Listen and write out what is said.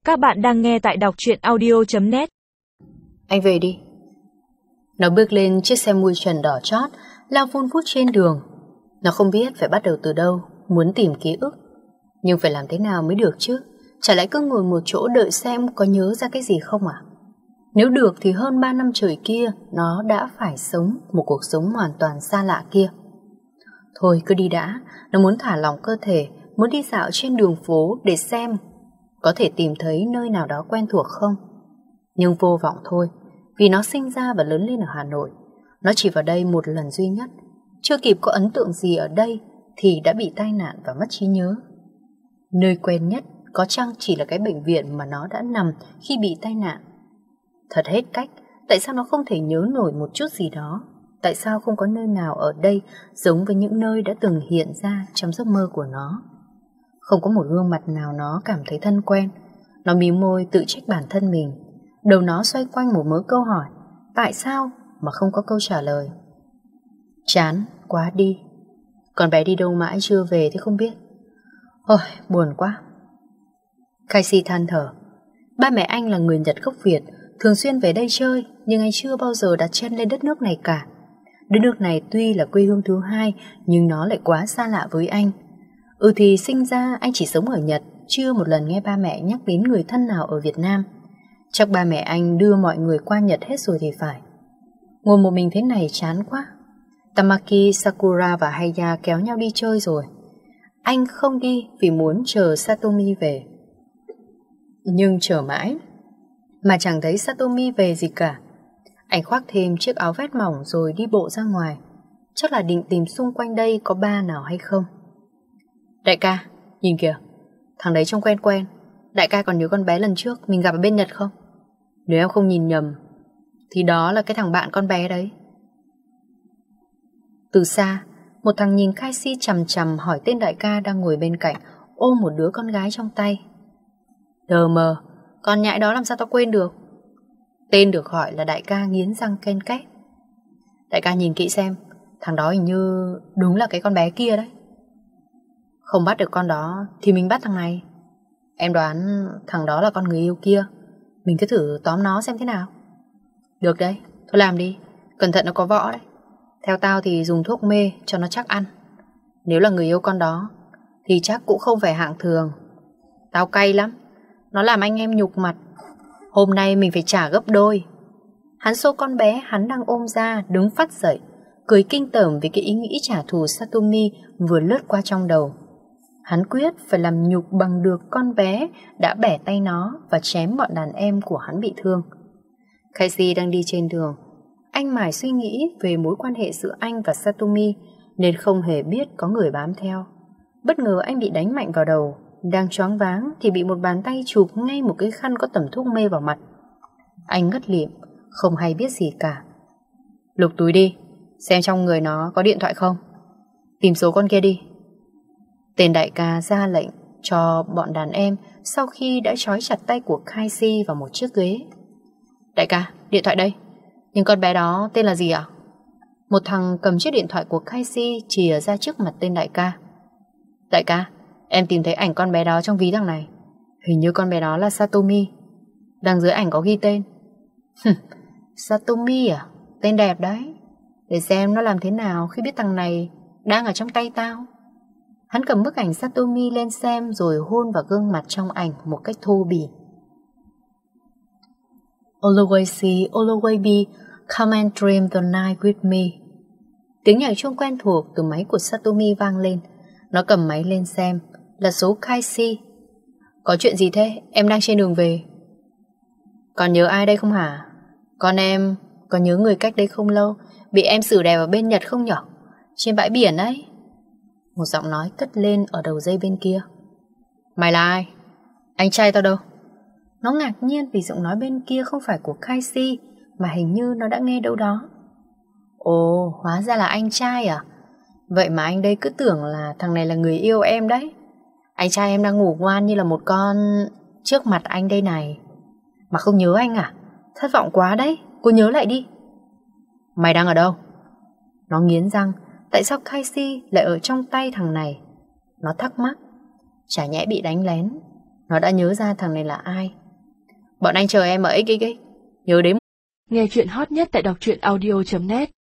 Các bạn đang nghe tại đọc truyện audio.net. Anh về đi. Nó bước lên chiếc xe mui trần đỏ chót, lao vun vút trên đường. Nó không biết phải bắt đầu từ đâu, muốn tìm ký ức. Nhưng phải làm thế nào mới được chứ? Chả lẽ cứ ngồi một chỗ đợi xem có nhớ ra cái gì không à? Nếu được thì hơn 3 năm trời kia, nó đã phải sống một cuộc sống hoàn toàn xa lạ kia. Thôi cứ đi đã, nó muốn thả lỏng cơ thể, muốn đi dạo trên đường phố để xem có thể tìm thấy nơi nào đó quen thuộc không. Nhưng vô vọng thôi, vì nó sinh ra và lớn lên ở Hà Nội. Nó chỉ vào đây một lần duy nhất, chưa kịp có ấn tượng gì ở đây thì đã bị tai nạn và mất trí nhớ. Nơi quen nhất có chăng chỉ là cái bệnh viện mà nó đã nằm khi bị tai nạn. Thật hết cách, tại sao nó không thể nhớ nổi một chút gì đó? Tại sao không có nơi nào ở đây giống với những nơi đã từng hiện ra trong giấc mơ của nó? Không có một gương mặt nào nó cảm thấy thân quen. Nó mím môi tự trách bản thân mình. Đầu nó xoay quanh một mớ câu hỏi. Tại sao mà không có câu trả lời? Chán quá đi. Con bé đi đâu mãi chưa về thế không biết. Ôi buồn quá. Casey than thở. Ba mẹ anh là người Nhật gốc Việt, thường xuyên về đây chơi, nhưng anh chưa bao giờ đặt chân lên đất nước này cả. Đất nước này tuy là quê hương thứ hai, nhưng nó lại quá xa lạ với anh. Thì sinh ra anh chỉ sống ở Nhật, chưa một lần nghe ba mẹ nhắc đến người thân nào ở Việt Nam. Chắc ba mẹ anh đưa mọi người qua Nhật hết rồi thì phải. Ngồi một mình thế này chán quá. Tamaki, Sakura và Haya kéo nhau đi chơi rồi. Anh không đi vì muốn chờ Satomi về. Nhưng chờ mãi mà chẳng thấy Satomi về gì cả. Anh khoác thêm chiếc áo vest mỏng rồi đi bộ ra ngoài. Chắc là định tìm xung quanh đây có bar nào hay không. Đại ca, nhìn kìa, thằng đấy trông quen quen. Đại ca còn nhớ con bé lần trước mình gặp ở bên Nhật không? Nếu em không nhìn nhầm thì đó là cái thằng bạn con bé đấy. Từ xa, một thằng nhìn Casey chằm chằm hỏi tên đại ca đang ngồi bên cạnh, ôm một đứa con gái trong tay. Đờ mờ, con nhãi đó làm sao tao quên được? Tên được gọi là đại ca nghiến răng ken két. Đại ca nhìn kỹ xem, thằng đó hình như đúng là cái con bé kia đấy. Không bắt được con đó thì mình bắt thằng này. Em đoán thằng đó là con người yêu kia. Mình cứ thử tóm nó xem thế nào. Được đấy, thôi làm đi. Cẩn thận nó có võ đấy. Theo tao thì dùng thuốc mê cho nó chắc ăn. Nếu là người yêu con đó thì chắc cũng không phải hạng thường. Tao cay lắm. Nó làm anh em nhục mặt. Hôm nay mình phải trả gấp đôi. Hắn xô con bé hắn đang ôm ra, đứng phắt dậy, cười kinh tởm vì cái ý nghĩ trả thù Satomi vừa lướt qua trong đầu. Hắn quyết phải làm nhục bằng được con bé đã bẻ tay nó và chém bọn đàn em của hắn bị thương. Casey đang đi trên đường. Anh mải suy nghĩ về mối quan hệ giữa anh và Satomi nên không hề biết có người bám theo. Bất ngờ anh bị đánh mạnh vào đầu. Đang choáng váng thì bị một bàn tay chụp ngay một cái khăn có tẩm thuốc mê vào mặt. Anh ngất lịm, không hay biết gì cả. Lục túi đi, xem trong người nó có điện thoại không. Tìm số con kia đi. Tên đại ca ra lệnh cho bọn đàn em sau khi đã trói chặt tay của Casey vào một chiếc ghế. Đại ca, điện thoại đây. Nhưng con bé đó tên là gì ạ? Một thằng cầm chiếc điện thoại của Casey chìa ra trước mặt tên đại ca. Đại ca, em tìm thấy ảnh con bé đó trong ví thằng này. Hình như con bé đó là Satomi. Đằng dưới ảnh có ghi tên. Satomi à? Tên đẹp đấy. Để xem nó làm thế nào khi biết thằng này đang ở trong tay tao. Hắn cầm bức ảnh Satomi lên xem rồi hôn vào gương mặt trong ảnh một cách thô bỉ. Always see, always be, come and dream the night with me. Tiếng nhạc chuông quen thuộc từ máy của Satomi vang lên. Nó cầm máy lên xem. Là số Casey. Có chuyện gì thế? Em đang trên đường về. Còn nhớ ai đây không hả? Con em có nhớ người cách đây không lâu bị em xử đè ở bên Nhật không nhở? Trên bãi biển ấy. Một giọng nói cất lên ở đầu dây bên kia. Mày là ai? Anh trai tao đâu? Nó ngạc nhiên vì giọng nói bên kia không phải của Casey mà hình như nó đã nghe đâu đó. Ồ, hóa ra là anh trai à? Vậy mà anh đây cứ tưởng là thằng này là người yêu em đấy. Anh trai em đang ngủ ngoan như là một con trước mặt anh đây này. Mà không nhớ anh à? Thất vọng quá đấy, cô nhớ lại đi. Mày đang ở đâu? Nó nghiến răng. Tại sao Casey lại ở trong tay thằng này? Nó thắc mắc. Chả nhẽ bị đánh lén. Nó đã nhớ ra thằng này là ai. Bọn anh chờ em ở XXX. Nhớ đến. Nghe chuyện hot nhất tại đọc truyện audio.net